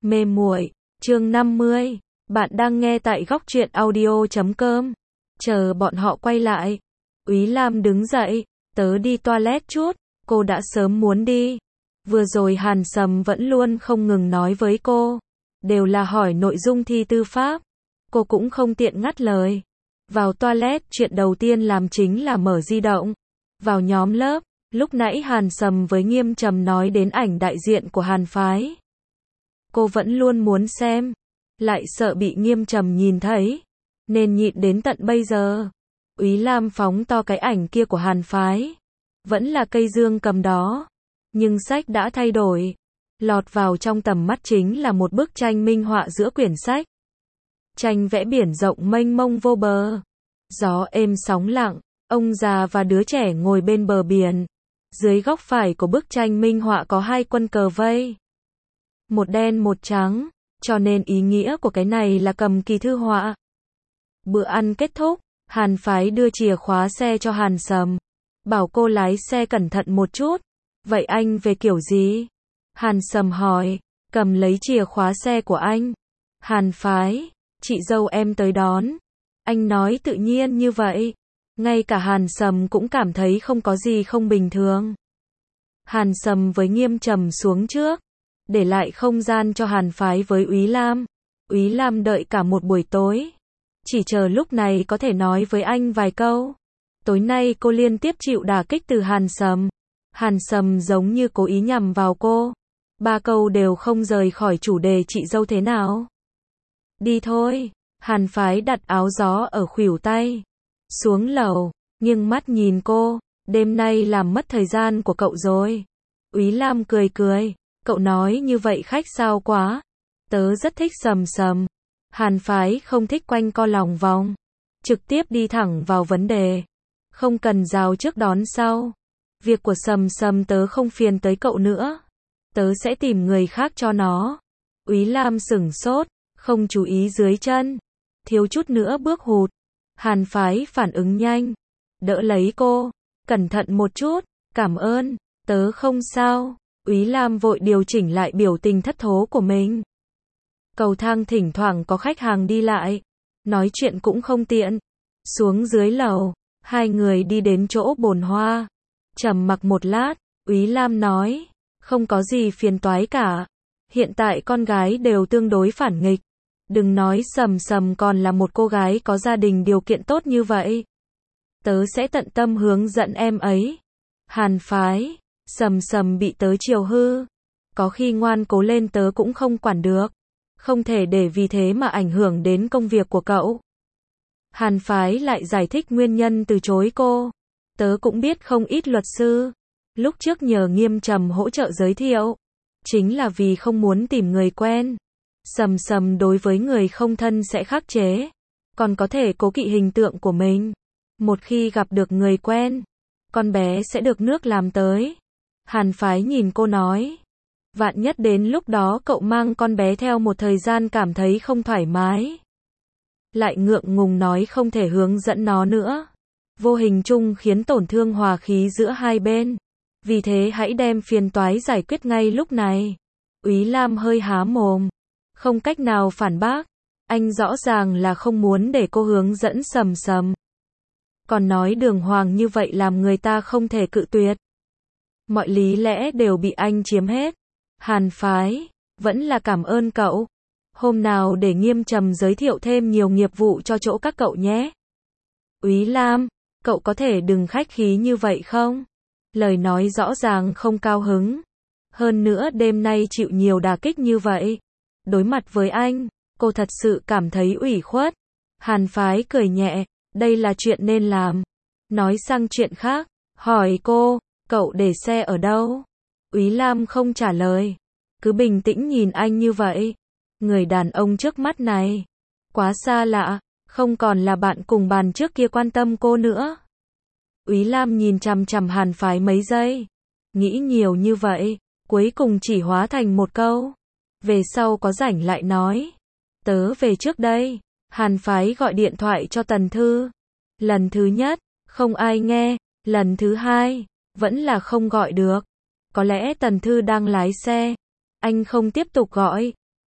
Mê muội, chương 50. Bạn đang nghe tại góc truyện audio.com. Chờ bọn họ quay lại. Úy Lam đứng dậy, tớ đi toilet chút, cô đã sớm muốn đi. Vừa rồi Hàn Sầm vẫn luôn không ngừng nói với cô. Đều là hỏi nội dung thi tư pháp. Cô cũng không tiện ngắt lời. Vào toilet, chuyện đầu tiên làm chính là mở di động. Vào nhóm lớp, lúc nãy Hàn Sầm với Nghiêm Trầm nói đến ảnh đại diện của Hàn phái. Cô vẫn luôn muốn xem, lại sợ bị Nghiêm Trầm nhìn thấy, nên nhịn đến tận bây giờ. Úy Lam phóng to cái ảnh kia của Hàn phái. Vẫn là cây dương cầm đó, nhưng sách đã thay đổi. Lọt vào trong tầm mắt chính là một bức tranh minh họa giữa quyển sách. Tranh vẽ biển rộng mênh mông vô bờ. Gió êm sóng lặng, ông già và đứa trẻ ngồi bên bờ biển. Dưới góc phải của bức tranh minh họa có hai quân cờ vây. Một đen một trắng, cho nên ý nghĩa của cái này là cầm kỳ thư họa. Bữa ăn kết thúc, Hàn phái đưa chìa khóa xe cho Hàn Sầm. Bảo cô lái xe cẩn thận một chút. Vậy anh về kiểu gì? Hàn Sầm hỏi, cầm lấy chìa khóa xe của anh. Hàn phái, chị dâu em tới đón. Anh nói tự nhiên như vậy. Ngay cả Hàn Sầm cũng cảm thấy không có gì không bình thường. Hàn Sầm với Nghiêm Trầm xuống trước, để lại không gian cho Hàn phái với Úy Lam. Úy Lam đợi cả một buổi tối, chỉ chờ lúc này có thể nói với anh vài câu. Tối nay cô liên tiếp chịu đả kích từ Hàn Sầm. Hàn Sầm giống như cố ý nhằm vào cô. 3 câu đều không rời khỏi chủ đề chị dâu thế nào. Đi thôi. Hàn phái đặt áo gió ở khuỷu tay. Xuống lầu, nghiêng mắt nhìn cô. Đêm nay làm mất thời gian của cậu rồi. Úy Lam cười cười. Cậu nói như vậy khách sao quá. Tớ rất thích Sầm Sầm. Hàn phái không thích quanh co lòng vòng. Trực tiếp đi thẳng vào vấn đề. Không cần rào trước đón sau. Việc của Sầm Sầm tớ không phiền tới cậu nữa. Tớ sẽ tìm người khác cho nó. Úy Lam sửng sốt, không chú ý dưới chân. Thiếu chút nữa bước hụt. Hàn phái phản ứng nhanh. Đỡ lấy cô. Cẩn thận một chút. Cảm ơn. Tớ không sao. Úy Lam vội điều chỉnh lại biểu tình thất thố của mình. Cầu thang thỉnh thoảng có khách hàng đi lại. Nói chuyện cũng không tiện. Xuống dưới lầu. Hai người đi đến chỗ bồn hoa. Trầm mặc một lát. Úy Lam nói. Không có gì phiền toái cả. Hiện tại con gái đều tương đối phản nghịch. Đừng nói Sầm Sầm còn là một cô gái có gia đình điều kiện tốt như vậy. Tớ sẽ tận tâm hướng dẫn em ấy. Hàn phái. Sầm Sầm bị tớ chiều hư. Có khi ngoan cố lên tớ cũng không quản được. Không thể để vì thế mà ảnh hưởng đến công việc của cậu. Hàn phái lại giải thích nguyên nhân từ chối cô. Tớ cũng biết không ít luật sư. Lúc trước nhờ Nghiêm Trầm hỗ trợ giới thiệu. Chính là vì không muốn tìm người quen. Sầm Sầm đối với người không thân sẽ khắc chế. Còn có thể cố kỵ hình tượng của mình. Một khi gặp được người quen, con bé sẽ được nước làm tới. Hàn phái nhìn cô nói. Vạn nhất đến lúc đó cậu mang con bé theo một thời gian cảm thấy không thoải mái. Lại ngượng ngùng nói không thể hướng dẫn nó nữa. Vô hình chung khiến tổn thương hòa khí giữa hai bên. Vì thế hãy đem phiền toái giải quyết ngay lúc này. Úy Lam hơi há mồm. Không cách nào phản bác. Anh rõ ràng là không muốn để cô hướng dẫn Sầm Sầm. Còn nói đường hoàng như vậy làm người ta không thể cự tuyệt. Mọi lý lẽ đều bị anh chiếm hết. Hàn phái, vẫn là cảm ơn cậu. Hôm nào để Nghiêm Trầm giới thiệu thêm nhiều nghiệp vụ cho chỗ các cậu nhé. Úy Lam, cậu có thể đừng khách khí như vậy không? Lời nói rõ ràng không cao hứng. Hơn nữa đêm nay chịu nhiều đả kích như vậy. Đối mặt với anh, cô thật sự cảm thấy ủy khuất. Hàn phái cười nhẹ, đây là chuyện nên làm. Nói sang chuyện khác, hỏi cô, cậu để xe ở đâu? Úy Lam không trả lời. Cứ bình tĩnh nhìn anh như vậy. Người đàn ông trước mắt này, quá xa lạ, không còn là bạn cùng bàn trước kia quan tâm cô nữa. Úy Lam nhìn chằm chằm Hàn phái mấy giây. Nghĩ nhiều như vậy, cuối cùng chỉ hóa thành một câu. Về sau có rảnh lại nói. Tớ về trước đây. Hàn phái gọi điện thoại cho Tần Thư. Lần thứ nhất, không ai nghe. Lần thứ hai, vẫn là không gọi được. Có lẽ Tần Thư đang lái xe. Anh không tiếp tục gọi.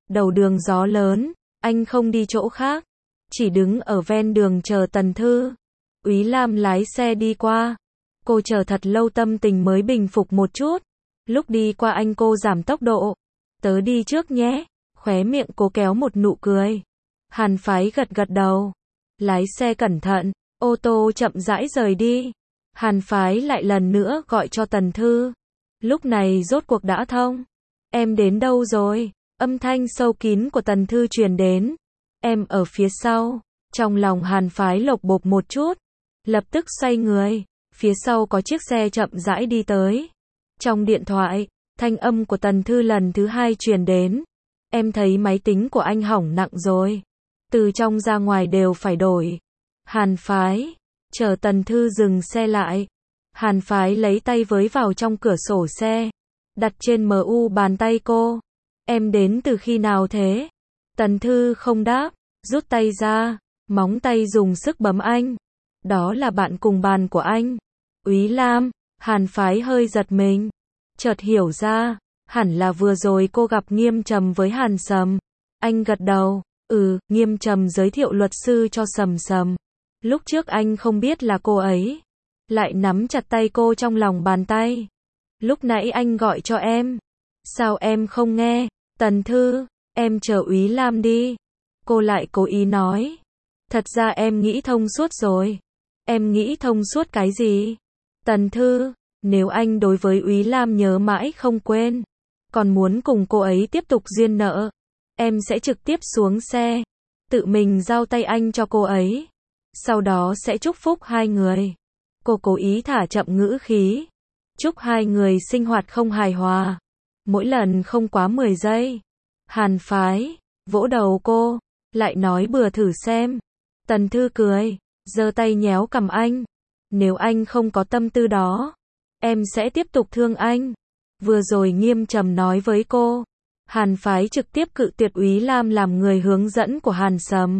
Đầu đường gió lớn, anh không đi chỗ khác, chỉ đứng ở ven đường chờ Tần Thư. Úy Lam lái xe đi qua. Cô chờ thật lâu tâm tình mới bình phục một chút. Lúc đi qua anh cô giảm tốc độ. Tớ đi trước nhé. Khóe miệng cô kéo một nụ cười. Hàn Phái gật gật đầu. Lái xe cẩn thận. Ô tô chậm rãi rời đi. Hàn Phái lại lần nữa gọi cho Tần Thư. Lúc này rốt cuộc đã thông. Em đến đâu rồi? Âm thanh sâu kín của Tần Thư truyền đến. Em ở phía sau. Trong lòng Hàn Phái lộc bộp một chút. Lập tức xoay người. Phía sau có chiếc xe chậm rãi đi tới. Trong điện thoại, thanh âm của Tần Thư lần thứ hai truyền đến. Em thấy máy tính của anh hỏng nặng rồi. Từ trong ra ngoài đều phải đổi. Hàn Phái. Chờ Tần Thư dừng xe lại. Hàn Phái lấy tay với vào trong cửa sổ xe. Đặt trên MU bàn tay cô. Em đến từ khi nào thế? Tần Thư không đáp. Rút tay ra. Móng tay dùng sức bấm anh. Đó là bạn cùng bàn của anh. Úy Lam. Hàn Phái hơi giật mình. Chợt hiểu ra. Hẳn là vừa rồi cô gặp Nghiêm Trầm với Hàn Sầm. Anh gật đầu. Nghiêm Trầm giới thiệu luật sư cho Sầm Sầm. Lúc trước anh không biết là cô ấy. Lại nắm chặt tay cô trong lòng bàn tay. Lúc nãy anh gọi cho em. Sao em không nghe? Tần Thư. Em chờ Úy Lam đi. Cô lại cố ý nói. Thật ra em nghĩ thông suốt rồi. Em nghĩ thông suốt cái gì? Tần Thư. Nếu anh đối với Úy Lam nhớ mãi không quên. Còn muốn cùng cô ấy tiếp tục duyên nợ. Em sẽ trực tiếp xuống xe. Tự mình giao tay anh cho cô ấy. Sau đó sẽ chúc phúc hai người. Cô cố ý thả chậm ngữ khí. Chúc hai người sinh hoạt không hài hòa. Mỗi lần không quá 10 giây. Hàn Phái. Vỗ đầu cô. Lại nói bừa thử xem. Tần Thư cười. Giơ tay nhéo cằm anh. Nếu anh không có tâm tư đó. Em sẽ tiếp tục thương anh. Vừa rồi Nghiêm Trầm nói với cô. Hàn Phái trực tiếp cự tuyệt Úy Lam làm người hướng dẫn của Hàn Sầm.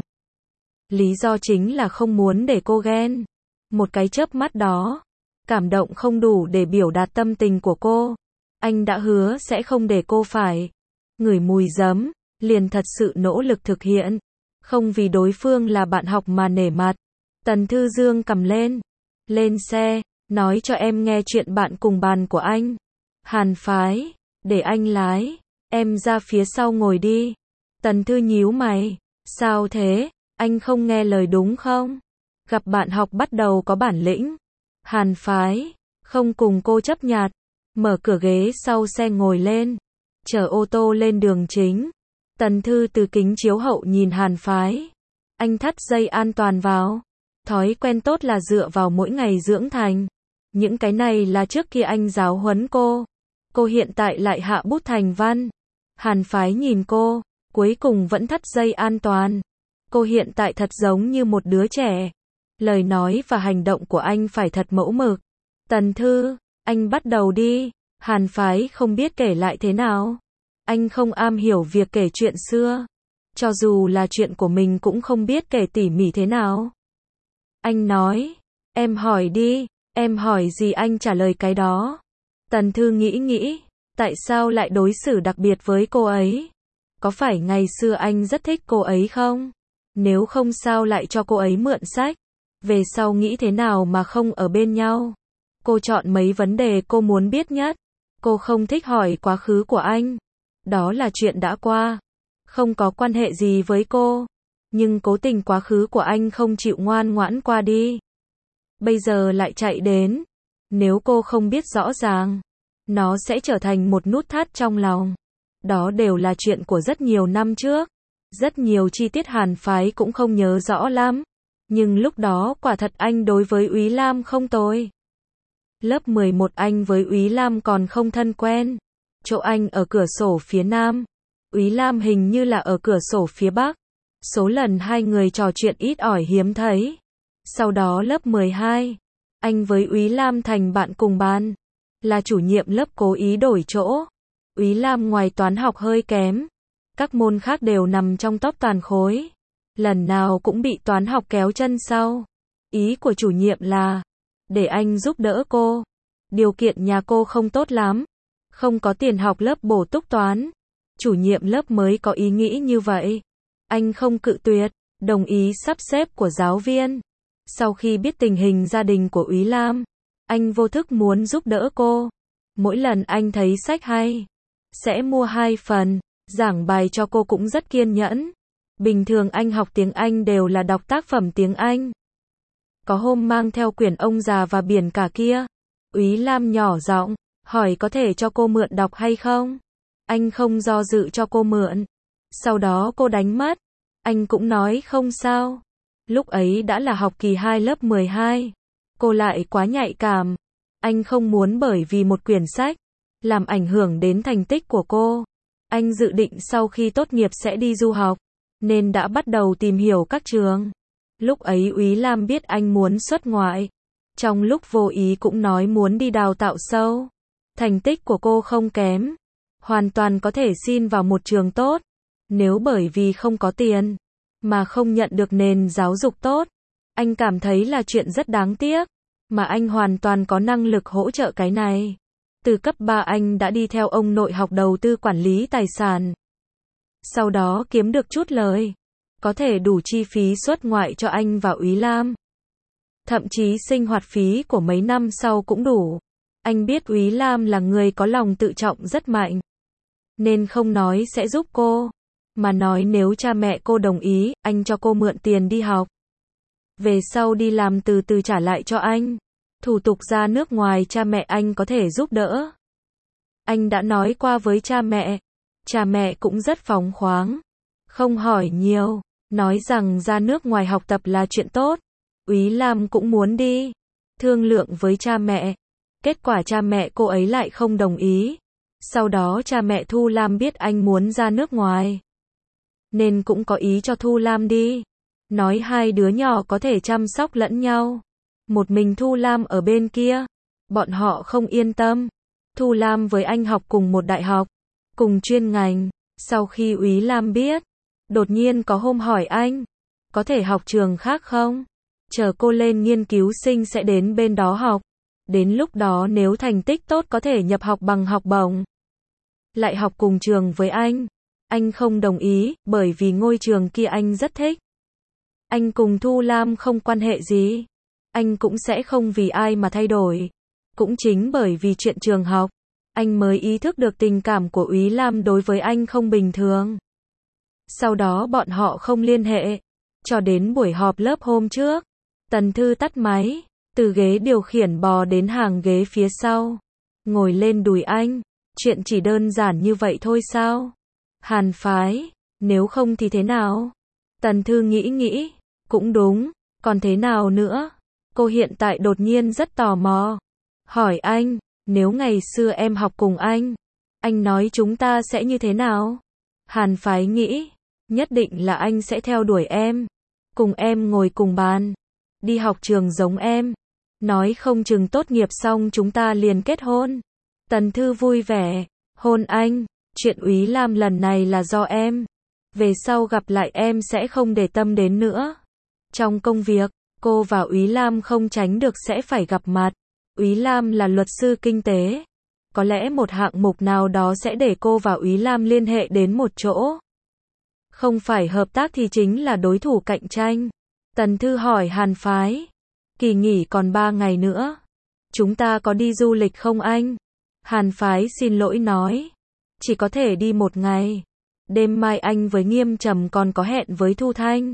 Lý do chính là không muốn để cô ghen. Một cái chớp mắt đó. Cảm động không đủ để biểu đạt tâm tình của cô. Anh đã hứa sẽ không để cô phải ngửi mùi giấm. Liền thật sự nỗ lực thực hiện. Không vì đối phương là bạn học mà nể mặt. Tần Thư dương cầm lên. Lên xe. Nói cho em nghe chuyện bạn cùng bàn của anh. Hàn Phái. Để anh lái. Em ra phía sau ngồi đi. Tần Thư nhíu mày. Sao thế? Anh không nghe lời đúng không? Gặp bạn học bắt đầu có bản lĩnh. Hàn Phái. Không cùng cô chấp nhặt. Mở cửa ghế sau xe ngồi lên. Chở ô tô lên đường chính. Tần Thư từ kính chiếu hậu nhìn Hàn Phái. Anh thắt dây an toàn vào. Thói quen tốt là dựa vào mỗi ngày dưỡng thành. Những cái này là trước kia anh giáo huấn cô. Cô hiện tại lại hạ bút thành văn. Hàn Phái nhìn cô. Cuối cùng vẫn thắt dây an toàn. Cô hiện tại thật giống như một đứa trẻ. Lời nói và hành động của anh phải thật mẫu mực. Tần Thư. Anh bắt đầu đi. Hàn Phái không biết kể lại thế nào. Anh không am hiểu việc kể chuyện xưa. Cho dù là chuyện của mình cũng không biết kể tỉ mỉ thế nào. Anh nói. Em hỏi đi. Em hỏi gì anh trả lời cái đó. Tần Thư nghĩ. Tại sao lại đối xử đặc biệt với cô ấy? Có phải ngày xưa anh rất thích cô ấy không? Nếu không sao lại cho cô ấy mượn sách? Về sau nghĩ thế nào mà không ở bên nhau? Cô chọn mấy vấn đề cô muốn biết nhất. Cô không thích hỏi quá khứ của anh. Đó là chuyện đã qua. Không có quan hệ gì với cô. Nhưng cố tình quá khứ của anh không chịu ngoan ngoãn qua đi. Bây giờ lại chạy đến. Nếu cô không biết rõ ràng, nó sẽ trở thành một nút thắt trong lòng. Đó đều là chuyện của rất nhiều năm trước. Rất nhiều chi tiết Hàn Phái cũng không nhớ rõ lắm. Nhưng lúc đó quả thật anh đối với Úy Lam không tồi. Lớp 11 anh với Úy Lam còn không thân quen. Chỗ anh ở cửa sổ phía nam. Úy Lam hình như là ở cửa sổ phía bắc. Số lần hai người trò chuyện ít ỏi hiếm thấy. Sau đó lớp 12, anh với Úy Lam thành bạn cùng bàn. Là chủ nhiệm lớp cố ý đổi chỗ. Úy Lam ngoài toán học hơi kém. Các môn khác đều nằm trong top toàn khối. Lần nào cũng bị toán học kéo chân sau. Ý của chủ nhiệm là để anh giúp đỡ cô. Điều kiện nhà cô không tốt lắm. Không có tiền học lớp bổ túc toán. chủ nhiệm lớp mới có ý nghĩ như vậy. Anh không cự tuyệt, đồng ý sắp xếp của giáo viên. Sau khi biết tình hình gia đình của Úy Lam, anh vô thức muốn giúp đỡ cô. Mỗi lần anh thấy sách hay, sẽ mua 2 phần, giảng bài cho cô cũng rất kiên nhẫn. Bình thường anh học tiếng Anh đều là đọc tác phẩm tiếng Anh. Có hôm mang theo quyển Ông già và biển cả kia. Úy Lam nhỏ giọng hỏi có thể cho cô mượn đọc hay không? Anh không do dự cho cô mượn. Sau đó cô đánh mất. Anh cũng nói không sao. Lúc ấy đã là học kỳ 2 lớp 12. Cô lại quá nhạy cảm. Anh không muốn bởi vì một quyển sách làm ảnh hưởng đến thành tích của cô. Anh dự định sau khi tốt nghiệp sẽ đi du học, nên đã bắt đầu tìm hiểu các trường. Lúc ấy Úy Lam biết anh muốn xuất ngoại. Trong lúc vô ý cũng nói muốn đi đào tạo sâu. Thành tích của cô không kém. Hoàn toàn có thể xin vào một trường tốt. Nếu bởi vì không có tiền, mà không nhận được nền giáo dục tốt, anh cảm thấy là chuyện rất đáng tiếc. Mà anh hoàn toàn có năng lực hỗ trợ cái này. Từ cấp 3 anh đã đi theo ông nội học đầu tư quản lý tài sản. Sau đó kiếm được chút lời. Có thể đủ chi phí xuất ngoại cho anh và Úy Lam. Thậm chí sinh hoạt phí của mấy năm sau cũng đủ. Anh biết Úy Lam là người có lòng tự trọng rất mạnh. Nên không nói sẽ giúp cô. Mà nói nếu cha mẹ cô đồng ý, anh cho cô mượn tiền đi học. Về sau đi làm từ từ trả lại cho anh. Thủ tục ra nước ngoài cha mẹ anh có thể giúp đỡ. Anh đã nói qua với cha mẹ. Cha mẹ cũng rất phóng khoáng. Không hỏi nhiều. Nói rằng ra nước ngoài học tập là chuyện tốt. Úy Lam cũng muốn đi. Thương lượng với cha mẹ. Kết quả cha mẹ cô ấy lại không đồng ý. Sau đó cha mẹ Thu Lam biết anh muốn ra nước ngoài, nên cũng có ý cho Thu Lam đi. Nói hai đứa nhỏ có thể chăm sóc lẫn nhau. Một mình Thu Lam ở bên kia. Bọn họ không yên tâm. Thu Lam với anh học cùng một đại học, cùng chuyên ngành. Sau khi Úy Lam biết, đột nhiên có hôm hỏi anh, có thể học trường khác không? Chờ cô lên nghiên cứu sinh sẽ đến bên đó học. Đến lúc đó nếu thành tích tốt có thể nhập học bằng học bổng. Lại học cùng trường với anh. Anh không đồng ý, bởi vì ngôi trường kia anh rất thích. Anh cùng Thu Lam không quan hệ gì. Anh cũng sẽ không vì ai mà thay đổi. Cũng chính bởi vì chuyện trường học, anh mới ý thức được tình cảm của Úy Lam đối với anh không bình thường. Sau đó bọn họ không liên hệ. Cho đến buổi họp lớp hôm trước, Tần Thư tắt máy, từ ghế điều khiển bò đến hàng ghế phía sau. Ngồi lên đùi anh. Chuyện chỉ đơn giản như vậy thôi sao? Hàn phái, nếu không thì thế nào? Tần Thư nghĩ, cũng đúng, còn thế nào nữa? Cô hiện tại đột nhiên rất tò mò. Hỏi anh, nếu ngày xưa em học cùng anh nói chúng ta sẽ như thế nào? Hàn phái nghĩ, nhất định là anh sẽ theo đuổi em. Cùng em ngồi cùng bàn. Đi học trường giống em. Nói không chừng tốt nghiệp xong chúng ta liền kết hôn. Tần Thư vui vẻ, hôn anh, chuyện Úy Lam lần này là do em. Về sau gặp lại em sẽ không để tâm đến nữa. Trong công việc, cô và Úy Lam không tránh được sẽ phải gặp mặt. Úy Lam là luật sư kinh tế. Có lẽ một hạng mục nào đó sẽ để cô và Úy Lam liên hệ đến một chỗ. Không phải hợp tác thì chính là đối thủ cạnh tranh. Tần Thư hỏi Hàn phái. Kỳ nghỉ còn 3 ngày nữa. Chúng ta có đi du lịch không anh? Hàn phái xin lỗi nói. Chỉ có thể đi 1 ngày. Đêm mai anh với Nghiêm Trầm còn có hẹn với Thu Thanh.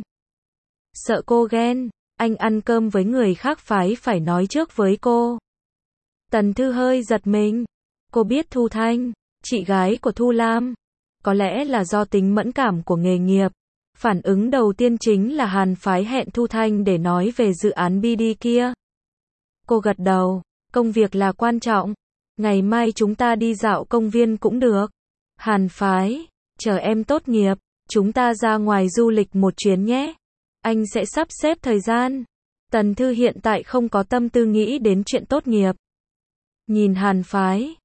Sợ cô ghen, anh ăn cơm với người khác phái phải nói trước với cô. Tần Thư hơi giật mình. Cô biết Thu Thanh, chị gái của Thu Lam. Có lẽ là do tính mẫn cảm của nghề nghiệp. Phản ứng đầu tiên chính là Hàn phái hẹn Thu Thanh để nói về dự án BD kia. Cô gật đầu, công việc là quan trọng. Ngày mai chúng ta đi dạo công viên cũng được. Hàn phái, chờ em tốt nghiệp, chúng ta ra ngoài du lịch một chuyến nhé. Anh sẽ sắp xếp thời gian. Tần Thư hiện tại không có tâm tư nghĩ đến chuyện tốt nghiệp. Nhìn Hàn phái,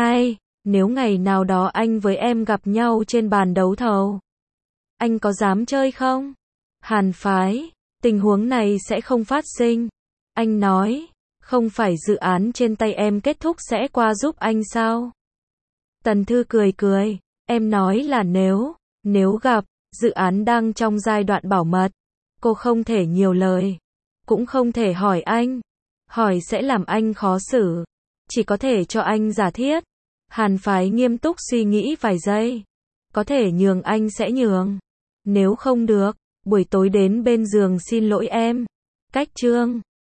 nếu ngày nào đó anh với em gặp nhau trên bàn đấu thầu, anh có dám chơi không? Hàn phái, tình huống này sẽ không phát sinh. Anh nói, không phải dự án trên tay em kết thúc sẽ qua giúp anh sao? Tần Thư cười, Em nói là nếu gặp, dự án đang trong giai đoạn bảo mật. Cô không thể nhiều lời. Cũng không thể hỏi anh. Hỏi sẽ làm anh khó xử. Chỉ có thể cho anh giả thiết. Hàn Phái nghiêm túc suy nghĩ vài giây. Có thể nhường anh sẽ nhường. Nếu không được, buổi tối đến bên giường xin lỗi em. Cách Trương